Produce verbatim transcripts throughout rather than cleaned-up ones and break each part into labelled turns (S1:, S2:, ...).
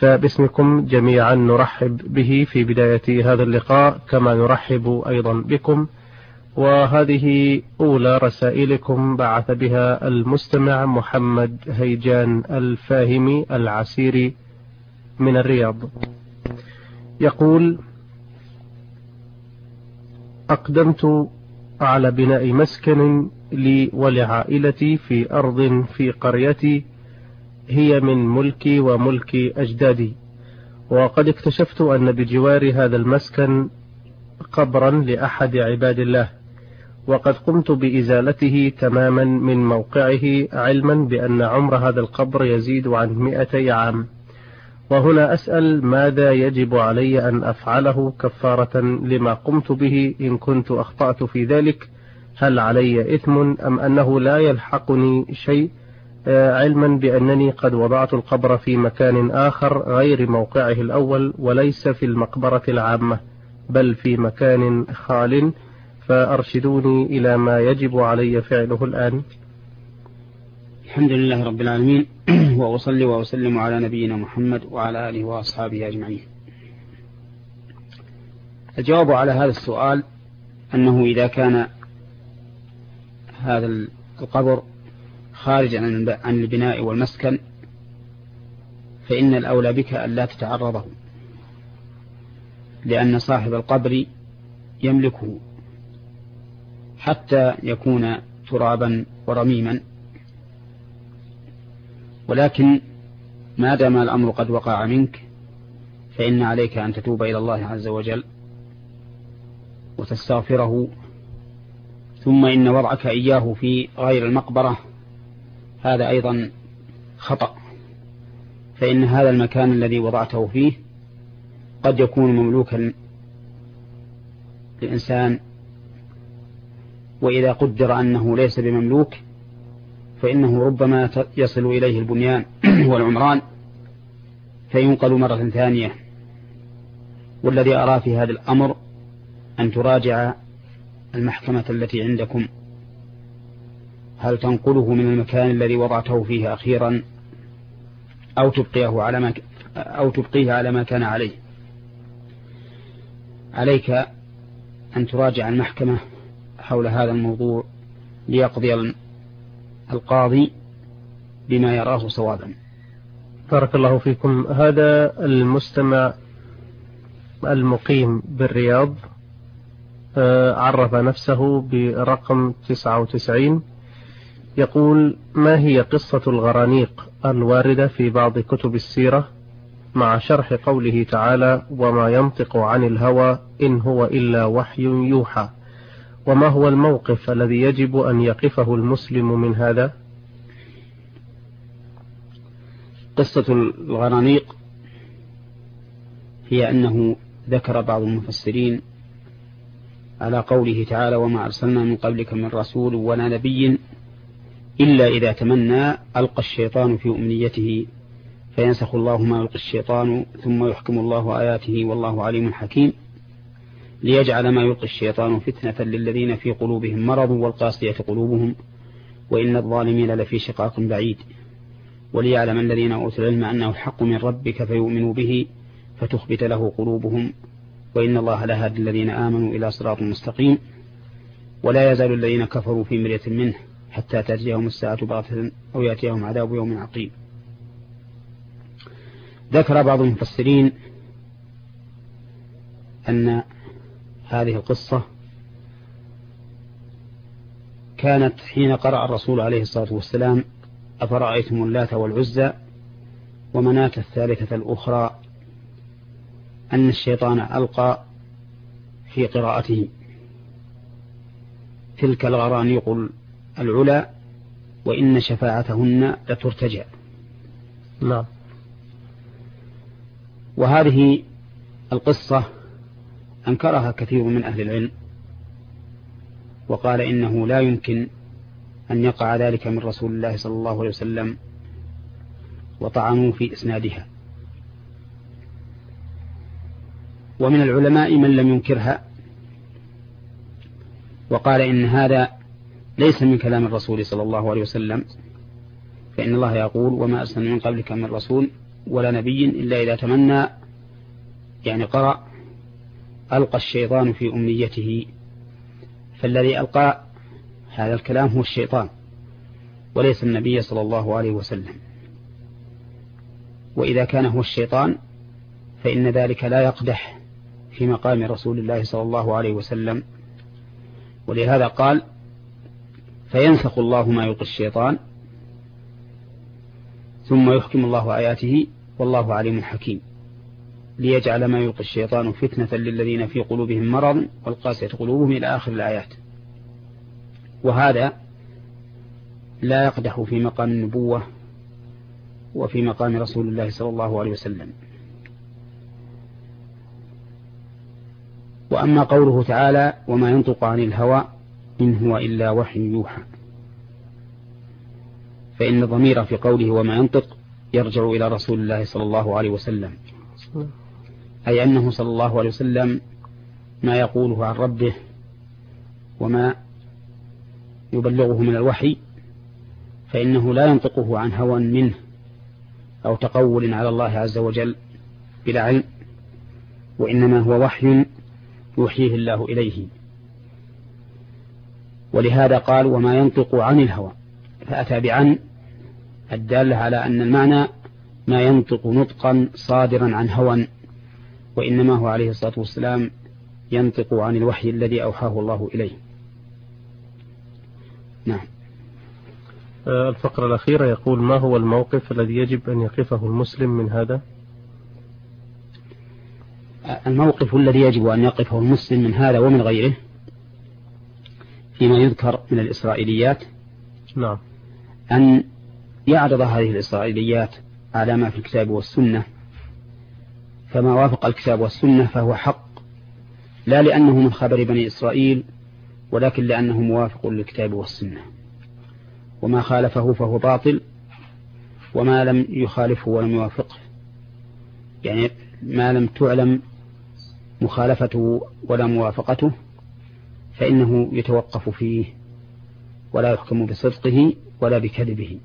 S1: فباسمكم جميعا نرحب به في بداية هذا اللقاء، كما نرحب أيضا بكم. وهذه أولى رسائلكم بعث بها المستمع محمد هيجان الفاهمي العسيري من الرياض. يقول: أقدمت على بناء مسكن لي ولعائلتي في أرض في قريتي هي من ملكي وملك أجدادي، وقد اكتشفت أن بجوار هذا المسكن قبرا لأحد عباد الله، وقد قمت بإزالته تماما من موقعه، علما بأن عمر هذا القبر يزيد عن مئتي عام. وهنا أسأل: ماذا يجب علي أن أفعله كفارة لما قمت به إن كنت أخطأت في ذلك؟ هل علي إثم أم أنه لا يلحقني شيء، علما بأنني قد وضعت القبر في مكان آخر غير موقعه الأول، وليس في المقبرة العامة بل في مكان خال، فأرشدوني إلى ما يجب علي فعله الآن.
S2: الحمد لله رب العالمين، وأصلي وأسلم على نبينا محمد وعلى آله وأصحابه أجمعين. الجواب على هذا السؤال أنه إذا كان هذا القبر خارج عن البناء والمسكن فإن الأولى بك أن لا تتعرضه، لأن صاحب القبر يملكه حتى يكون ترابا ورميما، ولكن ما دام الأمر قد وقع منك فإن عليك أن تتوب إلى الله عز وجل وتستغفره. ثم إن وضعك إياه في غير المقبرة هذا أيضا خطأ، فإن هذا المكان الذي وضعته فيه قد يكون مملوكا للإنسان، وإذا قدر أنه ليس بمملوك فإنه ربما يصل إليه البنيان والعمران فينقل مرة ثانية. والذي أرى في هذا الأمر أن تراجع المحكمة التي عندكم هل تنقله من المكان الذي وضعته فيه أخيرا أو تبقيه على ما أو تبقيه على ما كان عليه. عليك أن تراجع المحكمة حول هذا الموضوع ليقضي القاضي بما يراه صوابا.
S1: بارك الله فيكم. هذا المستمع المقيم بالرياض عرف نفسه برقم تسعة وتسعين، يقول: ما هي قصة الغرانيق الواردة في بعض كتب السيرة مع شرح قوله تعالى: وما ينطق عن الهوى إن هو إلا وحي يوحى؟ وما هو الموقف الذي يجب أن يقفه المسلم من هذا؟
S2: قصة الغرانيق هي أنه ذكر بعض المفسرين على قوله تعالى: وما أرسلنا من قبلك من رسول ولا نبي إلا إذا تمنى ألقى الشيطان في أمنيته فينسخ الله ما يلقي الشيطان ثم يحكم الله آياته والله عليم حكيم، ليجعل ما يلقي الشيطان فتنة للذين في قلوبهم مرض والقاسية قلوبهم وإن الظالمين لفي شقاق بعيد، وليعلم الذين أوتوا العلم أنه الحق من ربك فيؤمنوا به فتخبت له قلوبهم وإن الله لهادي الذين آمنوا إلى صراط مستقيم، ولا يزال الذين كفروا في مرية منه حتى تأتيهم الساعة بغتة أو يأتيهم عذاب يوم عقيم. ذكر بعض المفسرين أن هذه القصة كانت حين قرأ الرسول عليه الصلاة والسلام: أفرأيتم اللات والعزى ومناة الثالثة الأخرى، أن الشيطان ألقى في قراءته: تلك الغرانيق العلا وإن شفاعتهن لترتجى.
S1: نعم.
S2: وهذه القصة أنكرها كثير من أهل العلم، وقال إنه لا يمكن أن يقع ذلك من رسول الله صلى الله عليه وسلم، وطعنوا في إسنادها. ومن العلماء من لم ينكرها وقال إن هذا ليس من كلام الرسول صلى الله عليه وسلم، فإن الله يقول: وما أرسلنا من قبلك من رسول ولا نبي إلا إذا تمنى، يعني قرأ ألقى الشيطان في أمنيته، فالذي ألقى هذا الكلام هو الشيطان وليس النبي صلى الله عليه وسلم. وإذا كان هو الشيطان فإن ذلك لا يقدح في مقام رسول الله صلى الله عليه وسلم، ولهذا قال فينسخ الله ما يلقي الشيطان ثم يحكم الله آياته والله عليم حكيم، ليجعل ما يلقي الشيطان فتنة للذين في قلوبهم مرض والقاسية قلوبهم إلى آخر الآيات. وهذا لا يقدح في مقام النبوة وفي مقام رسول الله صلى الله عليه وسلم. وأما قوله تعالى وما ينطق عن الهوى إن هو إلا وحي يوحى، فإن الضمير في قوله وما ينطق يرجع إلى رسول الله صلى الله عليه وسلم، أي أنه صلى الله عليه وسلم ما يقوله عن ربه وما يبلغه من الوحي فإنه لا ينطقه عن هوى منه أو تقول على الله عز وجل بلا علم، وإنما هو وحي يوحيه الله إليه. ولهذا قال وما ينطق عن الهوى، فأتى بعن الدالة على أن المعنى ما ينطق نطقا صادرا عن هوى، وإنما هو عليه الصلاة والسلام ينطق عن الوحي الذي أوحاه الله إليه. نعم.
S1: الفقرة الأخيرة يقول ما هو الموقف الذي يجب أن يقفه المسلم من هذا؟
S2: الموقف الذي يجب أن يقفه المسلم من هذا ومن غيره فيما يذكر من الإسرائيليات،
S1: نعم،
S2: أن يعرض هذه الإسرائيليات على ما في الكتاب والسنة، فما وافق الكتاب والسنة فهو حق، لا لأنه من خبر بني إسرائيل ولكن لأنه موافق للكتاب والسنة، وما خالفه فهو باطل، وما لم يخالفه ولم يوافقه، يعني ما لم تعلم مخالفته ولا موافقته فإنه يتوقف فيه ولا يحكم بصدقه ولا بكذبه.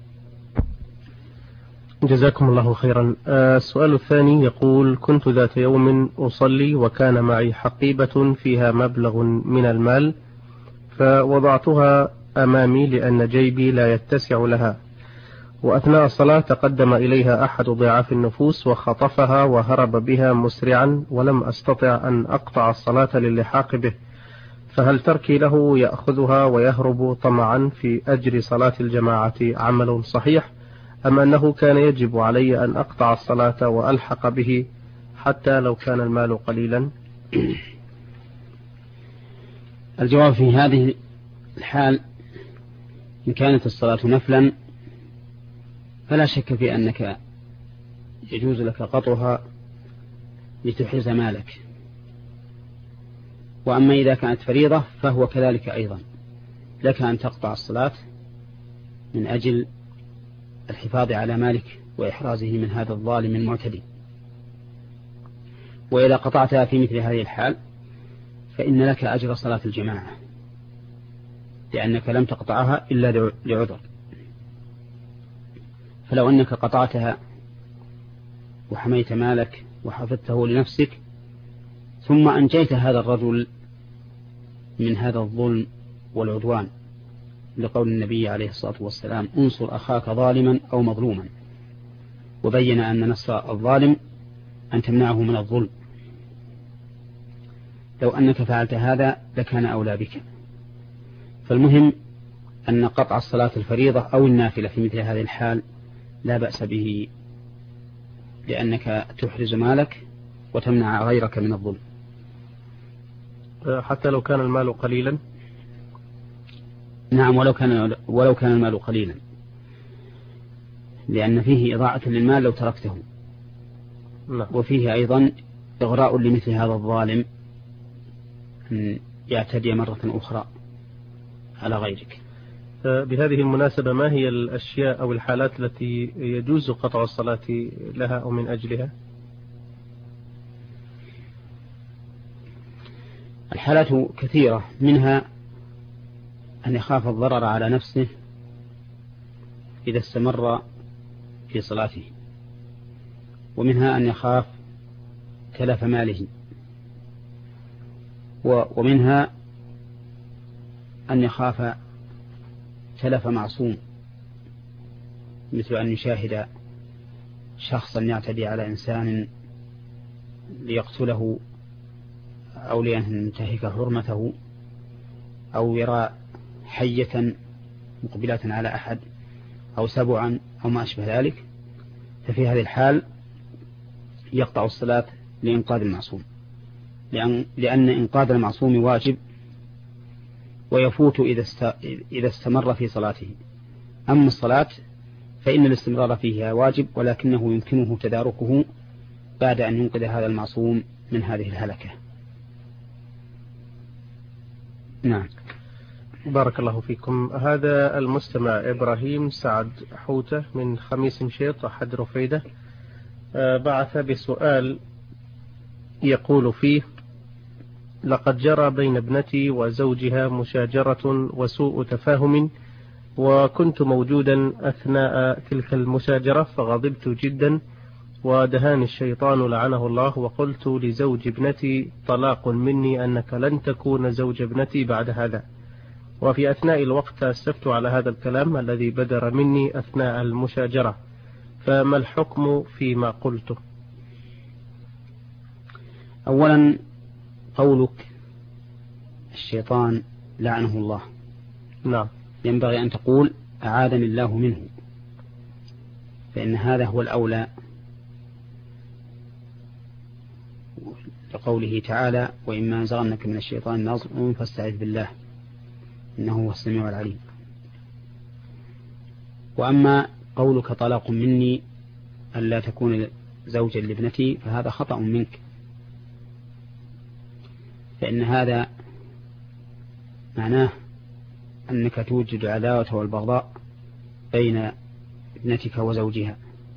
S1: جزاكم الله خيرا. السؤال الثاني يقول كنت ذات يوم أصلي وكان معي حقيبة فيها مبلغ من المال فوضعتها أمامي لأن جيبي لا يتسع لها، وأثناء الصلاة تقدم إليها أحد ضعاف النفوس وخطفها وهرب بها مسرعا ولم أستطع أن أقطع الصلاة للحاق به، فهل تركي له يأخذها ويهرب طمعا في أجر صلاة الجماعة عمل صحيح، أم أنه كان يجب علي أن أقطع الصلاة وألحق به حتى لو كان المال قليلا؟
S2: الجواب في هذه الحال إن كانت الصلاة نفلا فلا شك في أنك يجوز لك قطعها لتحرز مالك، وأما إذا كانت فريضة فهو كذلك أيضا، لك أن تقطع الصلاة من أجل الحفاظ على مالك وإحرازه من هذا الظالم المعتدي. وإذا قطعتها في مثل هذه الحال فإن لك أجر صلاة الجماعة، لأنك لم تقطعها إلا لعذر. فلو أنك قطعتها وحميت مالك وحفظته لنفسك ثم أنجيت هذا الرجل من هذا الظلم والعدوان، لقول النبي عليه الصلاة والسلام انصر أخاك ظالما أو مظلوما، وبين أن نصر الظالم أن تمنعه من الظلم، لو أنك فعلت هذا لكان أولى بك. فالمهم أن قطع الصلاة الفريضة أو النافلة في مثل هذه الحال لا بأس به، لأنك تحرز مالك وتمنع غيرك من الظلم.
S1: حتى لو كان المال قليلا؟
S2: نعم، ولو كان ولو كان المال قليلا، لأن فيه إضاعة للمال لو تركته.
S1: نعم.
S2: وفيه أيضا إغراء لمثل هذا الظالم أن يعتدي مرة أخرى على غيرك.
S1: بهذه المناسبة ما هي الأشياء أو الحالات التي يجوز قطع الصلاة لها أو من أجلها؟
S2: الحالات كثيرة، منها أن يخاف الضرر على نفسه إذا استمر في صلاته، ومنها أن يخاف تلف ماله، ومنها أن يخاف تلف معصوم، مثل أن يشاهد شخصا يعتدي على إنسان ليقتله أو لينتهك حرمته، أو يرى حية مقبلة على أحد أو سبعا أو ما أشبه ذلك، ففي هذه الحال يقطع الصلاة لإنقاذ المعصوم، لأن, لأن إنقاذ المعصوم واجب ويفوت إذا استمر في صلاته. أما الصلاة فإن الاستمرار فيها واجب، ولكنه يمكنه تداركه بعد أن ينقذ هذا المعصوم من هذه الهلكة. نعم.
S1: بارك الله فيكم. هذا المستمع إبراهيم سعد حوتة من خميس مشيط أحد رفيدة بعث بسؤال يقول فيه: لقد جرى بين ابنتي وزوجها مشاجرة وسوء تفاهم، وكنت موجودا أثناء تلك المشاجرة، فغضبت جدا ودهاني الشيطان لعنه الله، وقلت لزوج ابنتي: طلاق مني، أنك لن تكون زوج ابنتي بعد هذا. وفي أثناء الوقت أسفت على هذا الكلام الذي بدر مني أثناء المشاجرة، فما الحكم فيما قلته؟
S2: أولا، قولك الشيطان لعنه الله،
S1: نعم،
S2: ينبغي أن تقول أعاذني الله منه، فإن هذا هو الأولى، لقوله تعالى: وإما ينزغنك من الشيطان نزغ فاستعذ بالله إنه هو السميع العليم. وأما قولك طلاق مني ألا تكون زوجا لابنتي فهذا خطأ منك، فإن هذا معناه أنك توجد العداوة والبغضاء بين ابنتك وزوجها،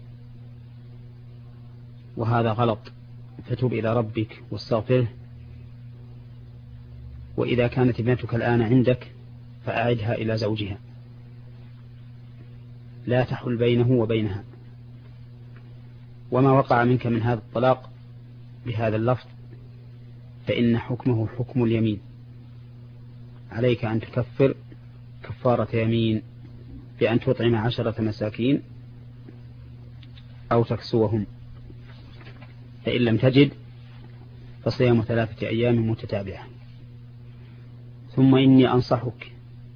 S2: وهذا غلط، فتوب إلى ربك واستغفره. وإذا كانت ابنتك الآن عندك فأعدها إلى زوجها، لا تحل بينه وبينها. وما وقع منك من هذا الطلاق بهذا اللفظ فإن حكمه حكم اليمين، عليك أن تكفر كفارة يمين بأن تطعم عشرة مساكين أو تكسوهم، فإن لم تجد فصيام ثلاثة أيام متتابعة. ثم إني أنصحك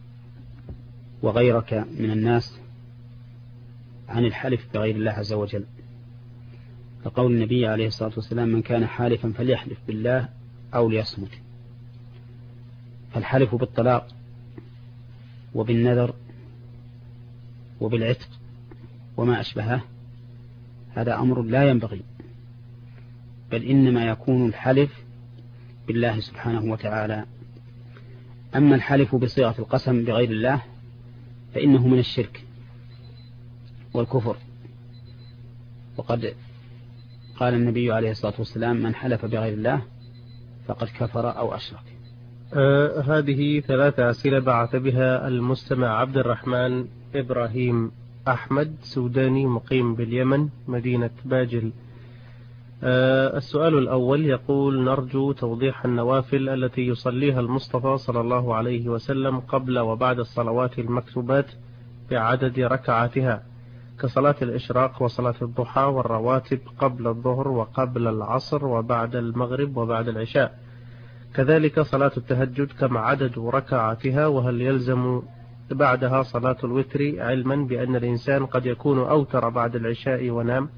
S2: وغيرك من الناس عن الحلف بغير الله عز وجل، فقول النبي عليه الصلاة والسلام: من كان حالفا فليحلف بالله أو ليصمت. فالحلف بالطلاق وبالنذر وبالعتق وما أشبهه هذا أمر لا ينبغي، بل إنما يكون الحلف بالله سبحانه وتعالى. أما الحلف بصيغة القسم بغير الله فإنه من الشرك والكفر، وقد قال النبي عليه الصلاة والسلام: من حلف بغير الله فقد كفر أو أشرك.
S1: آه هذه ثلاثة أسئلة بعث بها المستمع عبد الرحمن إبراهيم أحمد، سوداني مقيم باليمن مدينة باجل. آه السؤال الأول يقول: نرجو توضيح النوافل التي يصليها المصطفى صلى الله عليه وسلم قبل وبعد الصلوات المكتوبات بعدد ركعاتها، كصلاة الإشراق وصلاة الضحى والرواتب قبل الظهر وقبل العصر وبعد المغرب وبعد العشاء، كذلك صلاة التهجد كم عدد ركعاتها، وهل يلزم بعدها صلاة الوتر، علما بأن الإنسان قد يكون أوتر بعد العشاء ونام.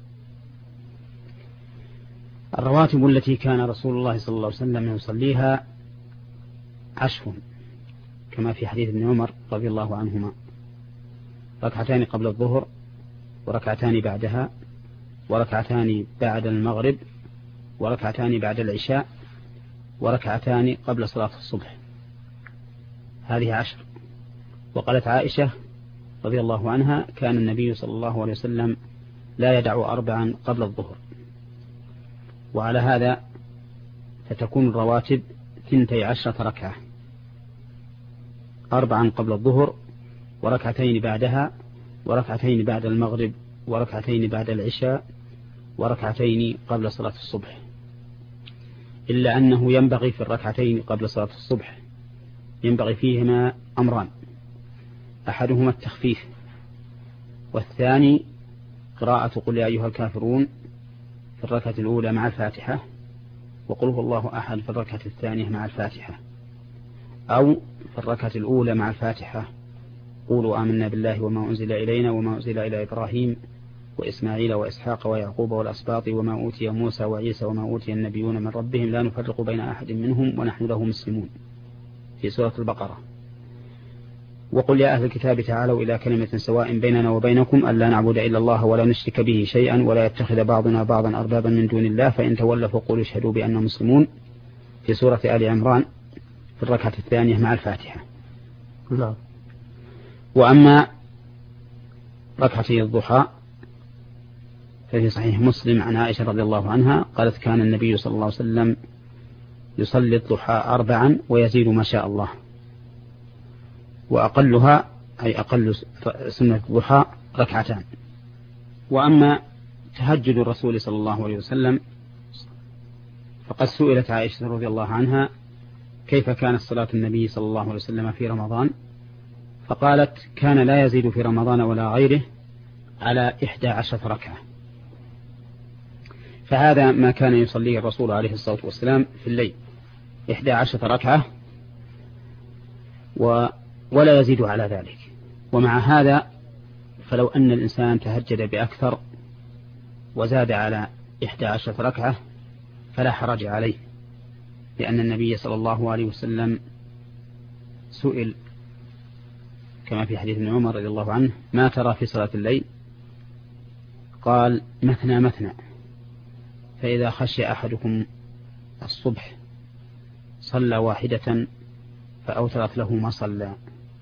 S2: الرواتب التي كان رسول الله صلى الله عليه وسلم يصليها عشر، كما في حديث ابن عمر رضي الله عنهما: ركعتان قبل الظهر وركعتان بعدها وركعتان بعد المغرب وركعتان بعد العشاء وركعتان قبل صلاة الصبح. هذه عشر. وقالت عائشة رضي الله عنها: كان النبي صلى الله عليه وسلم لا يدع أربعا قبل الظهر. وعلى هذا فتكون الرواتب ثنتي عشرة ركعة: أربعا قبل الظهر وركعتين بعدها وركعتين بعد المغرب وركعتين بعد العشاء وركعتين قبل صلاة الصبح، إلا أنه ينبغي في الركعتين قبل صلاة الصبح ينبغي فيهما أمران: أحدهما التخفيف، والثاني قراءة قل يا أيها الكافرون في الركعة الأولى مع الفاتحة، وقل هو الله أحد في الركعة الثانية مع الفاتحة، أو في الركعة الأولى مع الفاتحة قولوا آمنا بالله وما أنزل إلينا وما أنزل إلى إبراهيم وإسماعيل وإسحاق ويعقوب والأسباط وما أوتي موسى وعيسى وما أوتي النبيون من ربهم لا نفرق بين أحد منهم ونحن له مسلمون في سورة البقرة. وقل يا أهل الكتاب تعالوا إلى كلمة سواء بيننا وبينكم ألا نعبد إلا الله ولا نشرك به شيئا ولا يتخذ بعضنا بعضا أربابا من دون الله فإن تولوا فقولوا اشهدوا بأننا مسلمون في سورة آل عمران في الركعة الثانية مع الفاتحة.
S1: نعم.
S2: وأما ركعتي الضحى ففي صحيح مسلم عن عائشة رضي الله عنها قالت كان النبي صلى الله عليه وسلم يصلي الضحى أربعا ويزيد ما شاء الله، وأقلها أي أقل سنة الضحى ركعتان. وأما تهجد الرسول صلى الله عليه وسلم فقد سئلت عائشة رضي الله عنها كيف كانت صلاة النبي صلى الله عليه وسلم في رمضان، فقالت كان لا يزيد في رمضان ولا غيره على إحدى عشرة ركعة. فهذا ما كان يصليه الرسول عليه الصلاة والسلام في الليل، إحدى عشرة ركعة و ولا يزيد على ذلك. ومع هذا فلو أن الإنسان تهجد بأكثر وزاد على إحدى عشرة ركعة فلا حرج عليه، لأن النبي صلى الله عليه وسلم سئل كما في حديث ابن عمر رضي الله عنه ما ترى في صلاة الليل؟ قال مثنى مثنى، فإذا خشي أحدكم الصبح صلى واحدة فأوترت له ما صلى،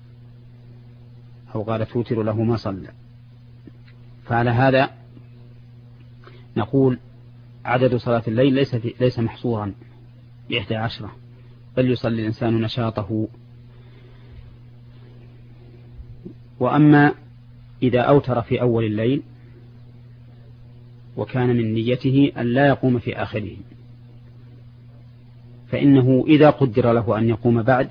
S2: أو قال توتر له ما صلى. فعلى هذا نقول عدد صلاة الليل ليس, ليس محصورا بإحدى عشرة، بل يصلي الإنسان نشاطه. وأما إذا أوتر في أول الليل وكان من نيته أن لا يقوم في آخره فإنه إذا قدر له أن يقوم بعد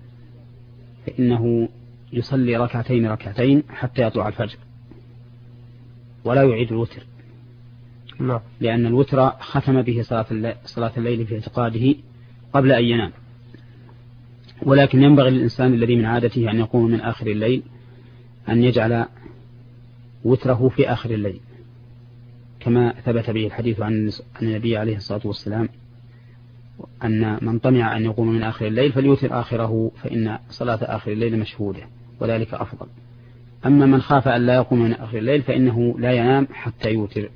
S2: فإنه يصلي ركعتين ركعتين حتى يطلع الفجر ولا يعيد الوتر،
S1: لا.
S2: لأن الوتر ختم به صلاة الليل في اعتقاده قبل أن ينام. ولكن ينبغي للإنسان الذي من عادته أن يقوم من آخر الليل أن يجعل وتره في آخر الليل، كما ثبت به الحديث عن النبي عليه الصلاة والسلام أن من طمع أن يقوم من آخر الليل فليوتر آخره فإن صلاة آخر الليل مشهودة وذلك أفضل. أما من خاف أن لا يقوم من آخر الليل فإنه لا ينام حتى يوتر.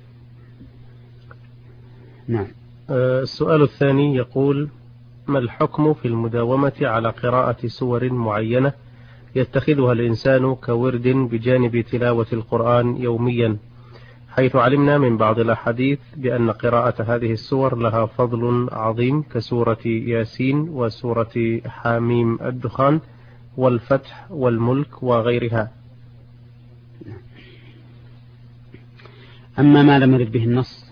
S2: نعم.
S1: السؤال الثاني يقول: ما الحكم في المداومة على قراءة سور معينة يتخذها الإنسان كورد بجانب تلاوة القرآن يوميا، حيث علمنا من بعض الأحاديث بأن قراءة هذه السور لها فضل عظيم كسورة ياسين وسورة حاميم الدخان والفتح والملك وغيرها؟
S2: أما ما لم يرد به النص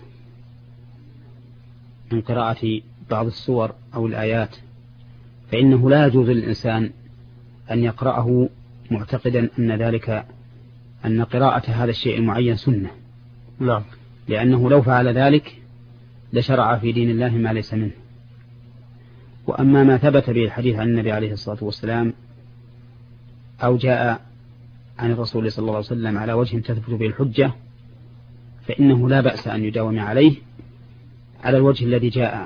S2: من قراءة بعض السور أو الآيات فإنه لا يجوز للإنسان أن يقرأه معتقدا أن ذلك أن قراءة هذا الشيء المعين سنة.
S1: نعم.
S2: لأنه لو فعل ذلك لشرع في دين الله ما ليس منه. وأما ما ثبت به الحديث عن النبي عليه الصلاة والسلام أو جاء عن الرسول صلى الله عليه وسلم على وجه تثبت به الحجة فإنه لا بأس أن يداوم عليه على الوجه الذي جاء.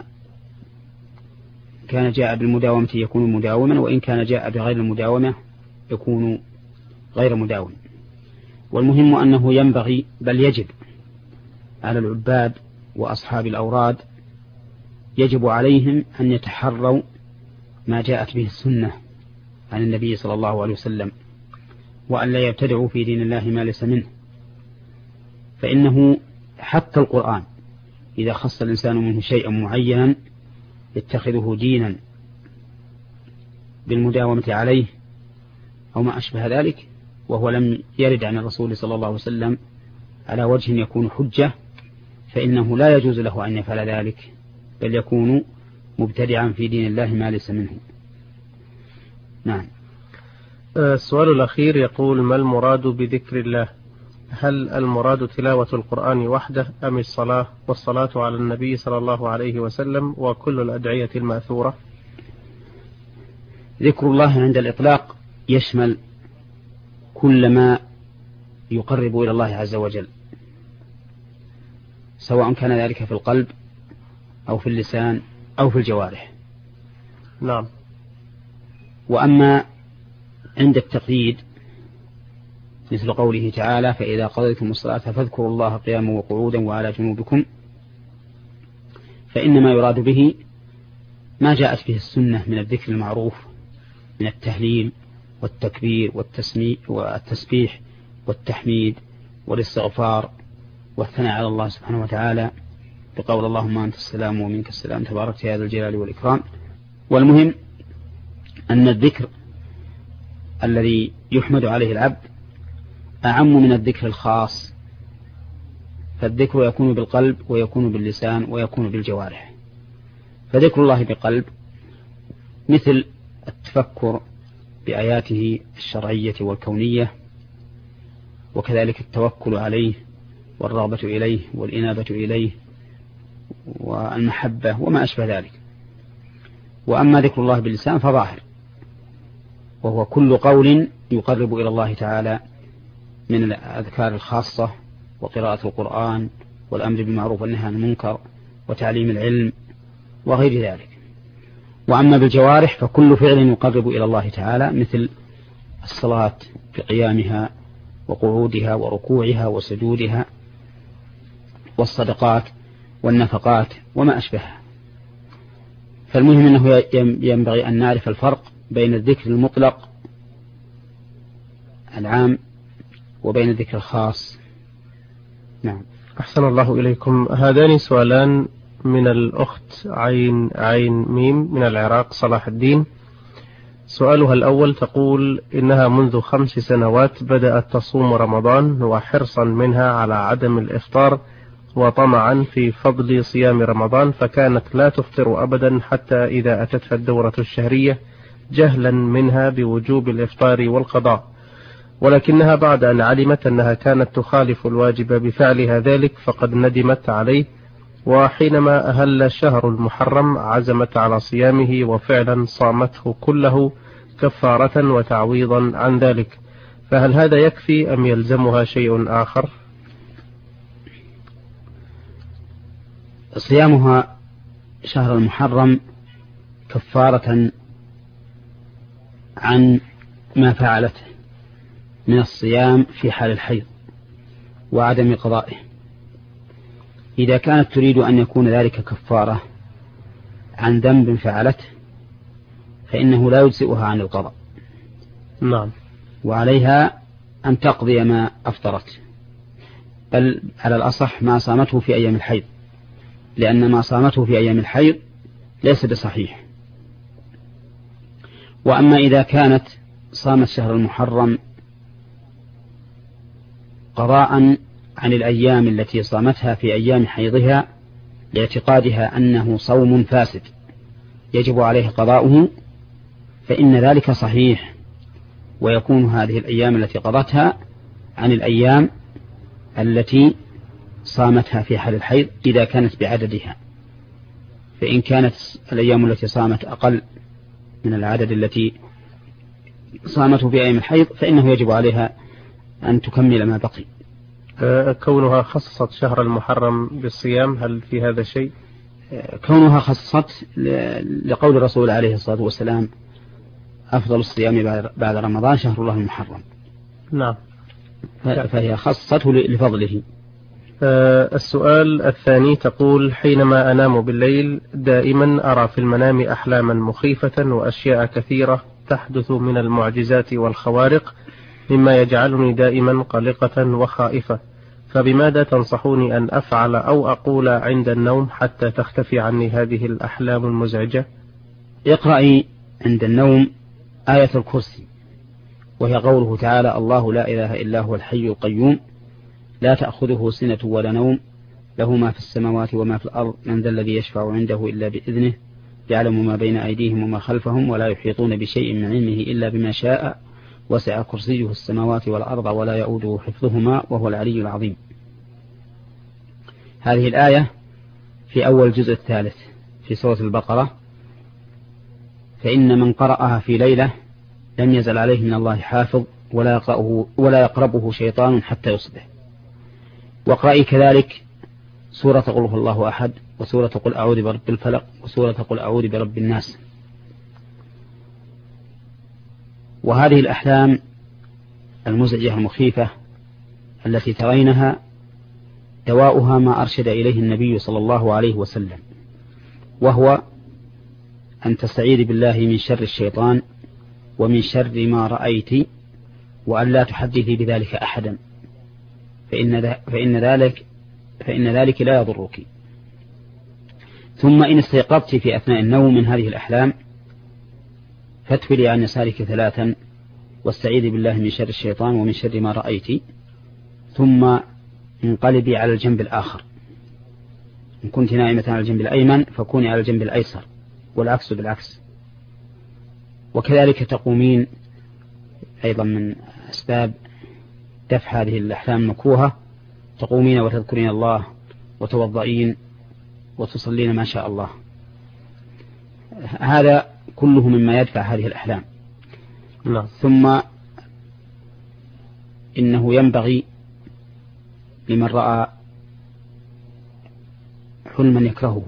S2: كان جاء بالمداومة يكون مداوما، وإن كان جاء بغير المداومة يكون غير مداوم. والمهم أنه ينبغي بل يجب على العباد وأصحاب الأوراد يجب عليهم أن يتحروا ما جاءت به السنة عن النبي صلى الله عليه وسلم، وأن لا يبتدعوا في دين الله ما ليس منه. فإنه حتى القرآن إذا خص الإنسان منه شيئا معينا يتخذه دينا بالمداومة عليه أو ما أشبه ذلك، وهو لم يرد عن الرسول صلى الله عليه وسلم على وجه يكون حجة، فإنه لا يجوز له أن يفعل ذلك، بل يكون مبتدعا في دين الله ما ليس منه. نعم.
S1: السؤال الأخير يقول: ما المراد بذكر الله؟ هل المراد تلاوة القرآن وحده أم الصلاة والصلاة على النبي صلى الله عليه وسلم وكل الأدعية المأثورة؟
S2: ذكر الله عند الإطلاق يشمل كل ما يقرب إلى الله عز وجل، سواء كان ذلك في القلب أو في اللسان أو في الجوارح.
S1: نعم.
S2: وأما عند التقييد مثل قوله تعالى: فإذا قضيتم الصلاة فاذكروا الله قياما وقعودا وعلى جنوبكم، فإنما يراد به ما جاءت به السنة من الذكر المعروف من التهليل والتكبير والتسبيح والتحميد والاستغفار والثناء على الله سبحانه وتعالى بقول: اللهم أنت السلام ومنك السلام تبارك يا ذا الجلال والإكرام. والمهم أن الذكر الذي يحمد عليه العبد أعم من الذكر الخاص، فالذكر يكون بالقلب ويكون باللسان ويكون بالجوارح. فذكر الله بقلب مثل التفكر بآياته الشرعية والكونية، وكذلك التوكل عليه والرغبة إليه والإنابة إليه والمحبة وما أشبه ذلك. وأما ذكر الله باللسان فظاهر، وهو كل قول يقرب إلى الله تعالى من الأذكار الخاصة وقراءة القرآن والأمر بالمعروف والنهي عن المنكر وتعليم العلم وغير ذلك. وأما بالجوارح فكل فعل يقرب إلى الله تعالى مثل الصلاة بقيامها وقعودها وركوعها وسجودها والصدقات والنفقات وما أشبهها. فالمهم أنه ينبغي أن نعرف الفرق بين الذكر المطلق العام وبين الذكر الخاص. نعم.
S1: أحسن الله إليكم. هذان سؤالان من الأخت عين عين ميم من العراق صلاح الدين. سؤالها الأول تقول إنها منذ خمس سنوات بدأت تصوم رمضان، وحرصا منها على عدم الإفطار وطمعا في فضل صيام رمضان، فكانت لا تفطر أبدا حتى إذا أتتها الدورة الشهرية، جهلا منها بوجوب الإفطار والقضاء، ولكنها بعد أن علمت أنها كانت تخالف الواجب بفعلها ذلك فقد ندمت عليه، وحينما أهل شهر المحرم عزمت على صيامه وفعلا صامته كله كفارة وتعويضا عن ذلك، فهل هذا يكفي أم يلزمها شيء آخر؟
S2: صيامها شهر المحرم كفارة عن ما فعلته من الصيام في حال الحيض وعدم قضائه. إذا كانت تريد أن يكون ذلك كفارة عن ذنب فعلته فإنه لا يجزئها عن القضاء.
S1: نعم.
S2: وعليها أن تقضي ما أفطرت، بل على الأصح ما صامته في أيام الحيض، لأن ما صامته في أيام الحيض ليس بصحيح. وأما إذا كانت صامت شهر المحرم قضاء عن الأيام التي صامتها في أيام حيضها لاعتقادها أنه صوم فاسد يجب عليه قضاؤه، فإن ذلك صحيح، ويكون هذه الأيام التي قضتها عن الأيام التي صامتها في حال الحيض إذا كانت بعددها. فإن كانت الأيام التي صامت أقل من العدد التي صامته في أيام الحيض فإنه يجب عليها أن تكمل ما بقي.
S1: كونها خصصت شهر المحرم بالصيام هل في هذا شيء؟
S2: كونها خصصت لقول الرسول عليه الصلاة والسلام: أفضل الصيام بعد رمضان شهر الله المحرم.
S1: نعم.
S2: فهي خصصته لفضله.
S1: السؤال الثاني تقول: حينما أنام بالليل دائما أرى في المنام أحلاما مخيفة وأشياء كثيرة تحدث من المعجزات والخوارق، مما يجعلني دائما قلقة وخائفة، فبماذا تنصحوني أن أفعل أو أقول عند النوم حتى تختفي عني هذه الأحلام المزعجة؟
S2: اقرأي عند النوم آية الكرسي، وهي قوله تعالى: الله لا إله إلا هو الحي القيوم لا تأخذه سنة ولا نوم له ما في السماوات وما في الأرض من ذا الذي يشفع عنده إلا بإذنه يعلم ما بين أيديهم وما خلفهم ولا يحيطون بشيء من علمه إلا بما شاء وسع كرسيه السماوات والأرض ولا يؤوده حفظهما وهو العلي العظيم. هذه الآية في أول الجزء الثالث في سورة البقرة. فإن من قرأها في ليلة لم يزل عليه من الله حافظ ولا يقرأه ولا يقربه شيطان حتى يصبح. واقرأي كذلك سورة قل هو الله أحد وسورة قل أعوذ برب الفلق وسورة قل أعوذ برب الناس. وهذه الأحلام المزعجة المخيفة التي ترينها دواؤها ما أرشد إليه النبي صلى الله عليه وسلم، وهو أن تستعيذ بالله من شر الشيطان ومن شر ما رأيت وأن لا تحدثي بذلك أحدا فإن, فإن ذلك فإن ذلك لا يضرك. ثم إن استيقظت في أثناء النوم من هذه الأحلام فاتفلي عن يسارك ثلاثا واستعيذي بالله من شر الشيطان ومن شر ما رأيت، ثم انقلبي على الجنب الآخر. إن كنت نائمة على الجنب الأيمن فكوني على الجنب الأيسر والعكس بالعكس. وكذلك تقومين أيضا من أسباب دفع هذه الأحلام المكروهة، تقومين وتذكرين الله وتوضئين وتصلين ما شاء الله. هذا كله مما يدفع هذه الأحلام.
S1: لا.
S2: ثم إنه ينبغي لمن رأى حلما يكرهه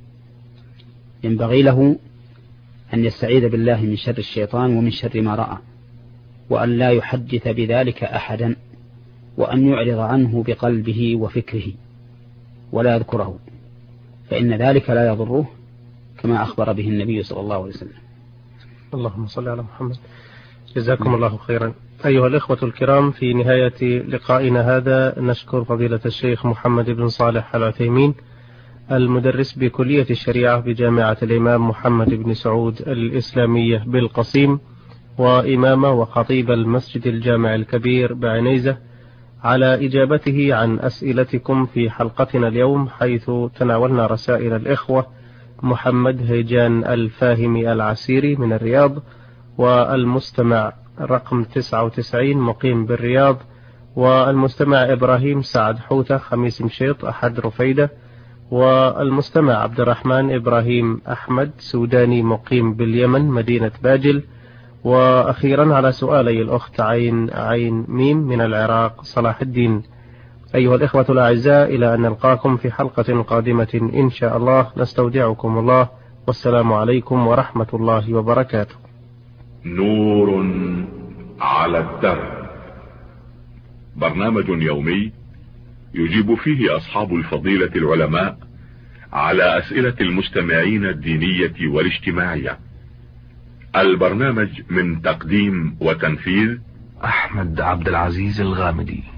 S2: ينبغي له أن يستعيذ بالله من شر الشيطان ومن شر ما رأى، وأن لا يحدث بذلك أحدا، وأن يعرض عنه بقلبه وفكره ولا يذكره، فإن ذلك لا يضره كما أخبر به النبي صلى الله عليه وسلم.
S1: اللهم صل على محمد. جزاكم الله خيرا. أيها الإخوة الكرام، في نهاية لقائنا هذا نشكر فضيلة الشيخ محمد بن صالح العثيمين المدرس بكلية الشريعة بجامعة الإمام محمد بن سعود الإسلامية بالقصيم، وإمام وخطيب المسجد الجامع الكبير بعنيزة، على إجابته عن أسئلتكم في حلقتنا اليوم، حيث تناولنا رسائل الإخوة محمد هيجان الفاهمي العسيري من الرياض، والمستمع رقم تسعة وتسعين مقيم بالرياض، والمستمع إبراهيم سعد حوتة خميس مشيط أحد رفيدة، والمستمع عبد الرحمن إبراهيم أحمد سوداني مقيم باليمن مدينة باجل، وأخيرا على سؤالي الأخت عين عين ميم من العراق صلاح الدين. أيها الإخوة الأعزاء، إلى أن نلقاكم في حلقة قادمة إن شاء الله، نستودعكم الله، والسلام عليكم ورحمة الله وبركاته.
S3: نور على الدرب، برنامج يومي يجيب فيه أصحاب الفضيلة العلماء على أسئلة المستمعين الدينية والاجتماعية. البرنامج من تقديم وتنفيذ
S4: أحمد عبد العزيز الغامدي.